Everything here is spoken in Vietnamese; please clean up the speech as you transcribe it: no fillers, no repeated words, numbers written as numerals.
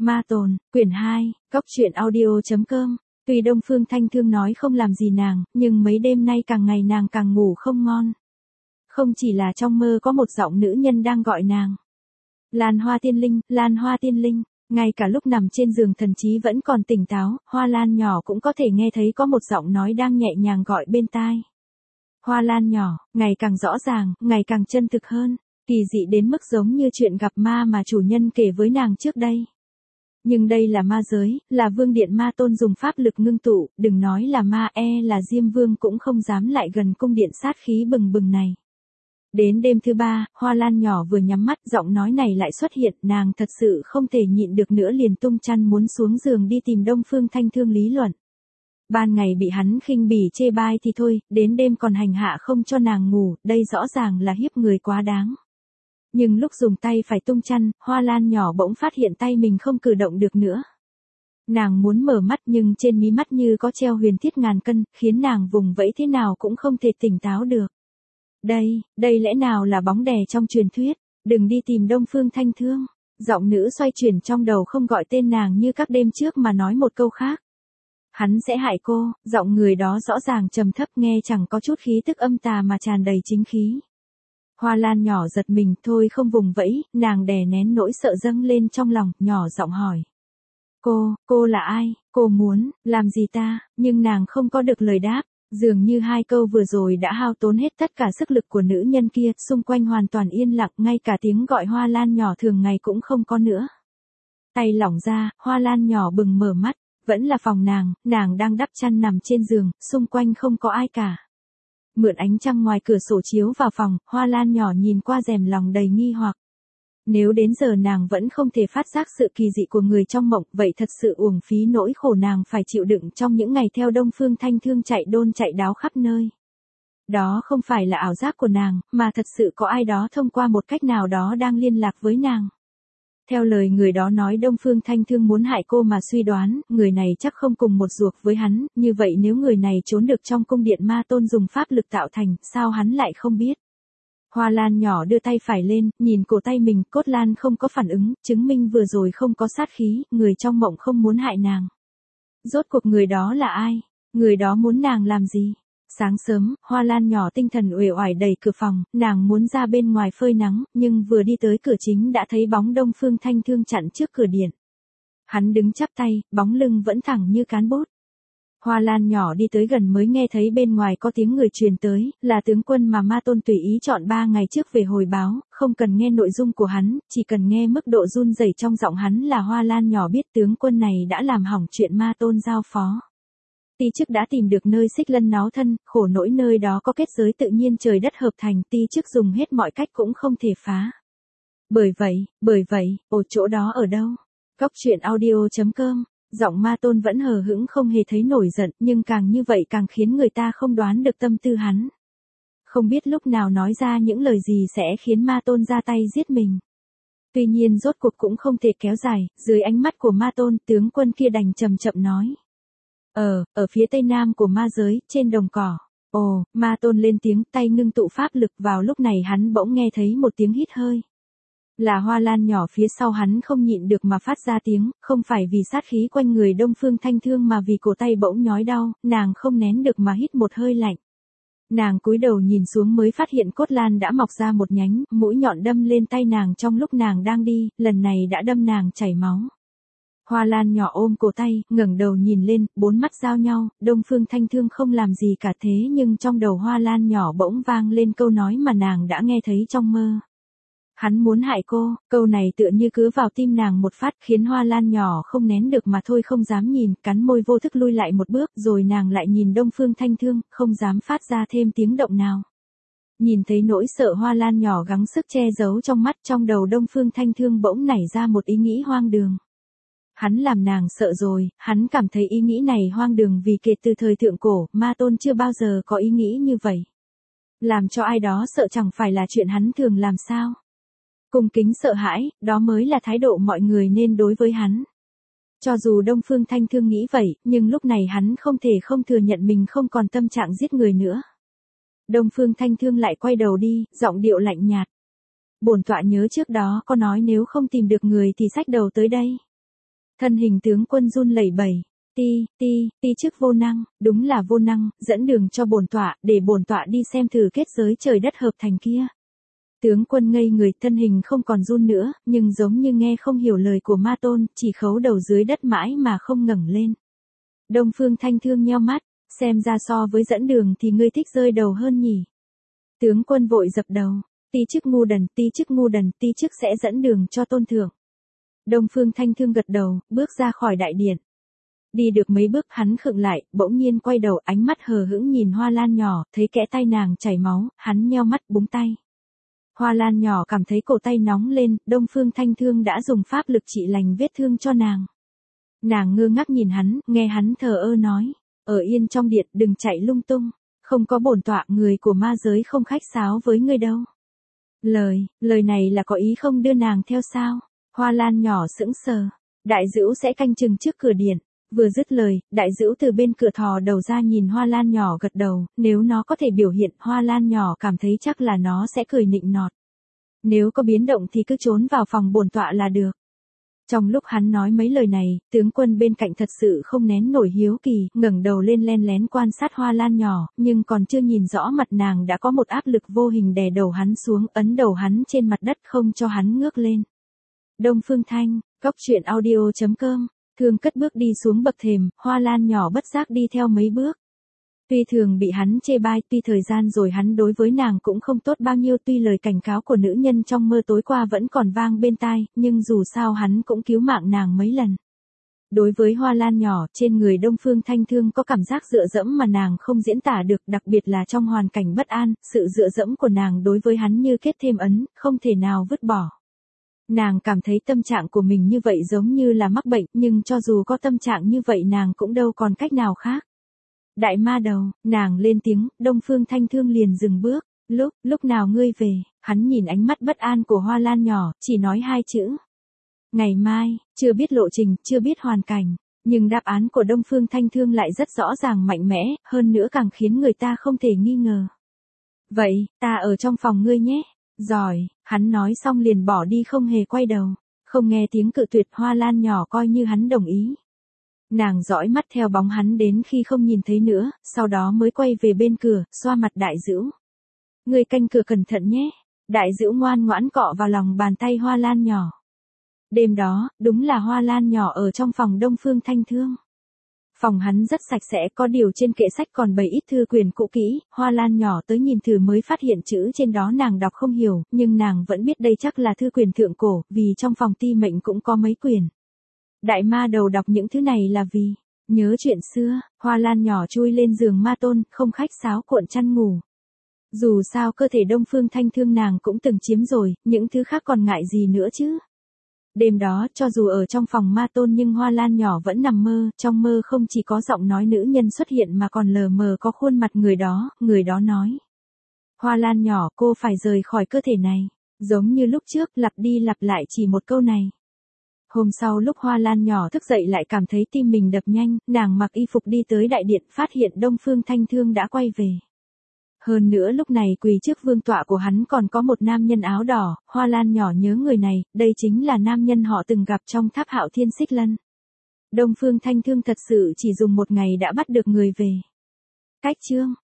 Ma Tồn, quyển 2, cóc truyện audio.com. Tuy Đông Phương Thanh Thương nói không làm gì nàng, nhưng mấy đêm nay càng ngày nàng càng ngủ không ngon. Không chỉ là trong mơ có một giọng nữ nhân đang gọi nàng. Lan Hoa Tiên Linh, Lan Hoa Tiên Linh. Ngay cả lúc nằm trên giường thần trí vẫn còn tỉnh táo, Hoa Lan nhỏ cũng có thể nghe thấy có một giọng nói đang nhẹ nhàng gọi bên tai. Hoa Lan nhỏ, ngày càng rõ ràng, ngày càng chân thực hơn, kỳ dị đến mức giống như chuyện gặp ma mà chủ nhân kể với nàng trước đây. Nhưng đây là ma giới, là vương điện Ma Tôn dùng pháp lực ngưng tụ, đừng nói là ma, là Diêm Vương cũng không dám lại gần cung điện sát khí bừng bừng này. Đến đêm thứ 3, Hoa Lan nhỏ vừa nhắm mắt, giọng nói này lại xuất hiện, nàng thật sự không thể nhịn được nữa liền tung chăn muốn xuống giường đi tìm Đông Phương Thanh Thương lý luận. Ban ngày bị hắn khinh bỉ chê bai thì thôi, đến đêm còn hành hạ không cho nàng ngủ, đây rõ ràng là hiếp người quá đáng. Nhưng lúc dùng tay phải tung chăn, Hoa Lan nhỏ bỗng phát hiện tay mình không cử động được nữa. Nàng muốn mở mắt nhưng trên mí mắt như có treo huyền thiết ngàn cân, khiến nàng vùng vẫy thế nào cũng không thể tỉnh táo được. Đây lẽ nào là bóng đè trong truyền thuyết, đừng đi tìm Đông Phương Thanh Thương. Giọng nữ xoay chuyển trong đầu không gọi tên nàng như các đêm trước mà nói một câu khác. Hắn sẽ hại cô, giọng người đó rõ ràng trầm thấp nghe chẳng có chút khí tức âm tà mà tràn đầy chính khí. Hoa Lan nhỏ giật mình thôi không vùng vẫy, nàng đè nén nỗi sợ dâng lên trong lòng, nhỏ giọng hỏi. Cô là ai, cô muốn, làm gì ta, nhưng nàng không có được lời đáp. Dường như hai câu vừa rồi đã hao tốn hết tất cả sức lực của nữ nhân kia, xung quanh hoàn toàn yên lặng, ngay cả tiếng gọi Hoa Lan nhỏ thường ngày cũng không có nữa. Tay lỏng ra, Hoa Lan nhỏ bừng mở mắt, vẫn là phòng nàng đang đắp chăn nằm trên giường, xung quanh không có ai cả. Mượn ánh trăng ngoài cửa sổ chiếu vào phòng, Hoa Lan nhỏ nhìn qua rèm lòng đầy nghi hoặc. Nếu đến giờ nàng vẫn không thể phát giác sự kỳ dị của người trong mộng, vậy thật sự uổng phí nỗi khổ nàng phải chịu đựng trong những ngày theo Đông Phương Thanh Thương chạy đôn chạy đáo khắp nơi. Đó không phải là ảo giác của nàng, mà thật sự có ai đó thông qua một cách nào đó đang liên lạc với nàng. Theo lời người đó nói Đông Phương Thanh Thương muốn hại cô mà suy đoán, người này chắc không cùng một ruột với hắn, như vậy nếu người này trốn được trong cung điện Ma Tôn dùng pháp lực tạo thành, sao hắn lại không biết? Hoa Lan nhỏ đưa tay phải lên, nhìn cổ tay mình, cốt lan không có phản ứng, chứng minh vừa rồi không có sát khí, người trong mộng không muốn hại nàng. Rốt cuộc người đó là ai? Người đó muốn nàng làm gì? Sáng sớm, Hoa Lan nhỏ tinh thần uể oải đẩy cửa phòng, nàng muốn ra bên ngoài phơi nắng, nhưng vừa đi tới cửa chính đã thấy bóng Đông Phương Thanh Thương chặn trước cửa điện. Hắn đứng chắp tay, bóng lưng vẫn thẳng như cán bút. Hoa Lan nhỏ đi tới gần mới nghe thấy bên ngoài có tiếng người truyền tới, là tướng quân mà Ma Tôn tùy ý chọn 3 ngày trước về hồi báo, không cần nghe nội dung của hắn, chỉ cần nghe mức độ run rẩy trong giọng hắn là Hoa Lan nhỏ biết tướng quân này đã làm hỏng chuyện Ma Tôn giao phó. Ti chức đã tìm được nơi Xích Lân náo thân, khổ nỗi nơi đó có kết giới tự nhiên trời đất hợp thành, ti chức dùng hết mọi cách cũng không thể phá. Bởi vậy, chỗ đó ở đâu? cóc truyện audio.com. Giọng Ma Tôn vẫn hờ hững không hề thấy nổi giận, nhưng càng như vậy càng khiến người ta không đoán được tâm tư hắn. Không biết lúc nào nói ra những lời gì sẽ khiến Ma Tôn ra tay giết mình. Tuy nhiên rốt cuộc cũng không thể kéo dài, dưới ánh mắt của Ma Tôn, tướng quân kia đành chậm chậm nói. Ở phía tây nam của ma giới, trên đồng cỏ. Ma Tôn lên tiếng, tay ngưng tụ pháp lực, vào lúc này hắn bỗng nghe thấy một tiếng hít hơi. Là Hoa Lan nhỏ phía sau hắn không nhịn được mà phát ra tiếng, không phải vì sát khí quanh người Đông Phương Thanh Thương mà vì cổ tay bỗng nhói đau, nàng không nén được mà hít một hơi lạnh. Nàng cúi đầu nhìn xuống mới phát hiện cốt lan đã mọc ra một nhánh, mũi nhọn đâm lên tay nàng trong lúc nàng đang đi, lần này đã đâm nàng chảy máu. Hoa Lan nhỏ ôm cổ tay, ngẩng đầu nhìn lên, bốn mắt giao nhau, Đông Phương Thanh Thương không làm gì cả thế nhưng trong đầu Hoa Lan nhỏ bỗng vang lên câu nói mà nàng đã nghe thấy trong mơ. Hắn muốn hại cô, câu này tựa như cứ vào tim nàng một phát khiến Hoa Lan nhỏ không nén được mà thôi không dám nhìn, cắn môi vô thức lui lại một bước rồi nàng lại nhìn Đông Phương Thanh Thương, không dám phát ra thêm tiếng động nào. Nhìn thấy nỗi sợ Hoa Lan nhỏ gắng sức che giấu trong mắt, trong đầu Đông Phương Thanh Thương bỗng nảy ra một ý nghĩ hoang đường. Hắn làm nàng sợ rồi, hắn cảm thấy ý nghĩ này hoang đường vì kể từ thời thượng cổ, Ma Tôn chưa bao giờ có ý nghĩ như vậy. Làm cho ai đó sợ chẳng phải là chuyện hắn thường làm sao. Cung kính sợ hãi, đó mới là thái độ mọi người nên đối với hắn. Cho dù Đông Phương Thanh Thương nghĩ vậy, nhưng lúc này hắn không thể không thừa nhận mình không còn tâm trạng giết người nữa. Đông Phương Thanh Thương lại quay đầu đi, giọng điệu lạnh nhạt. Bổn tọa nhớ trước đó có nói nếu không tìm được người thì xách đầu tới đây. Thân hình tướng quân run lẩy bẩy. Ti chức vô năng, đúng là vô năng, dẫn đường cho bổn tọa, để bổn tọa đi xem thử kết giới trời đất hợp thành kia. Tướng quân ngây người, thân hình không còn run nữa, nhưng giống như nghe không hiểu lời của ma tôn, chỉ khấu đầu dưới đất mãi mà không ngẩng lên. Đông Phương Thanh Thương nheo mắt, xem ra so với dẫn đường thì ngươi thích rơi đầu hơn nhỉ. Tướng quân vội dập đầu, ti chức ngu đần, ti chức sẽ dẫn đường cho tôn thượng. Đông Phương Thanh Thương gật đầu, bước ra khỏi đại điện. Đi được mấy bước hắn khựng lại, bỗng nhiên quay đầu, ánh mắt hờ hững nhìn Hoa Lan nhỏ, thấy kẽ tay nàng chảy máu, hắn nheo mắt búng tay. Hoa Lan nhỏ cảm thấy cổ tay nóng lên, Đông Phương Thanh Thương đã dùng pháp lực trị lành vết thương cho nàng. Nàng ngơ ngác nhìn hắn, nghe hắn thờ ơ nói, ở yên trong điện, đừng chạy lung tung, không có bổn tọa, người của ma giới không khách sáo với ngươi đâu. Lời này là có ý không đưa nàng theo sao? Hoa Lan nhỏ sững sờ, đại dữu sẽ canh chừng trước cửa điện. Vừa dứt lời, đại dữu từ bên cửa thò đầu ra nhìn Hoa Lan nhỏ gật đầu, nếu nó có thể biểu hiện, Hoa Lan nhỏ cảm thấy chắc là nó sẽ cười nịnh nọt. Nếu có biến động thì cứ trốn vào phòng bổn tọa là được. Trong lúc hắn nói mấy lời này, tướng quân bên cạnh thật sự không nén nổi hiếu kỳ, ngẩng đầu lên len lén quan sát Hoa Lan nhỏ, nhưng còn chưa nhìn rõ mặt nàng đã có một áp lực vô hình đè đầu hắn xuống, ấn đầu hắn trên mặt đất không cho hắn ngước lên. Đông Phương Thanh, goctruyện.audio.com. Thương cất bước đi xuống bậc thềm, Hoa Lan nhỏ bất giác đi theo mấy bước. Tuy thường bị hắn chê bai, tuy thời gian rồi hắn đối với nàng cũng không tốt bao nhiêu, tuy lời cảnh cáo của nữ nhân trong mơ tối qua vẫn còn vang bên tai, nhưng dù sao hắn cũng cứu mạng nàng mấy lần. Đối với Hoa Lan nhỏ, trên người Đông Phương Thanh Thương có cảm giác dựa dẫm mà nàng không diễn tả được, đặc biệt là trong hoàn cảnh bất an, sự dựa dẫm của nàng đối với hắn như kết thêm ấn, không thể nào vứt bỏ. Nàng cảm thấy tâm trạng của mình như vậy giống như là mắc bệnh, nhưng cho dù có tâm trạng như vậy nàng cũng đâu còn cách nào khác. Đại ma đầu, nàng lên tiếng, Đông Phương Thanh Thương liền dừng bước, lúc nào ngươi về, hắn nhìn ánh mắt bất an của Hoa Lan nhỏ, chỉ nói hai chữ. Ngày mai, chưa biết lộ trình, chưa biết hoàn cảnh, nhưng đáp án của Đông Phương Thanh Thương lại rất rõ ràng mạnh mẽ, hơn nữa càng khiến người ta không thể nghi ngờ. Vậy, ta ở trong phòng ngươi nhé. Giỏi, hắn nói xong liền bỏ đi không hề quay đầu, không nghe tiếng cự tuyệt. Hoa Lan nhỏ coi như hắn đồng ý. Nàng dõi mắt theo bóng hắn đến khi không nhìn thấy nữa, sau đó mới quay về bên cửa, xoa mặt đại dữu. Người canh cửa cẩn thận nhé. Đại dữu ngoan ngoãn cọ vào lòng bàn tay Hoa Lan nhỏ. Đêm đó, đúng là Hoa Lan nhỏ ở trong phòng Đông Phương Thanh Thương. Phòng hắn rất sạch sẽ, có điều trên kệ sách còn bày ít thư quyển cũ kỹ, Hoa Lan nhỏ tới nhìn thử mới phát hiện chữ trên đó nàng đọc không hiểu, nhưng nàng vẫn biết đây chắc là thư quyển thượng cổ, vì trong phòng ti mệnh cũng có mấy quyển. Đại ma đầu đọc những thứ này là vì nhớ chuyện xưa. Hoa Lan nhỏ chui lên giường ma tôn, không khách sáo cuộn chăn ngủ. Dù sao cơ thể Đông Phương Thanh Thương nàng cũng từng chiếm rồi, những thứ khác còn ngại gì nữa chứ. Đêm đó, cho dù ở trong phòng ma tôn nhưng Hoa Lan nhỏ vẫn nằm mơ, trong mơ không chỉ có giọng nói nữ nhân xuất hiện mà còn lờ mờ có khuôn mặt người đó nói. Hoa Lan nhỏ, cô phải rời khỏi cơ thể này, giống như lúc trước, lặp đi lặp lại chỉ một câu này. Hôm sau lúc Hoa Lan nhỏ thức dậy lại cảm thấy tim mình đập nhanh, nàng mặc y phục đi tới đại điện, phát hiện Đông Phương Thanh Thương đã quay về. Hơn nữa lúc này quỳ trước vương tọa của hắn còn có một nam nhân áo đỏ, Hoa Lan nhỏ nhớ người này, đây chính là nam nhân họ từng gặp trong tháp Hạo Thiên Xích Lân. Đông Phương Thanh Thương thật sự chỉ dùng một ngày đã bắt được người về. Cách chương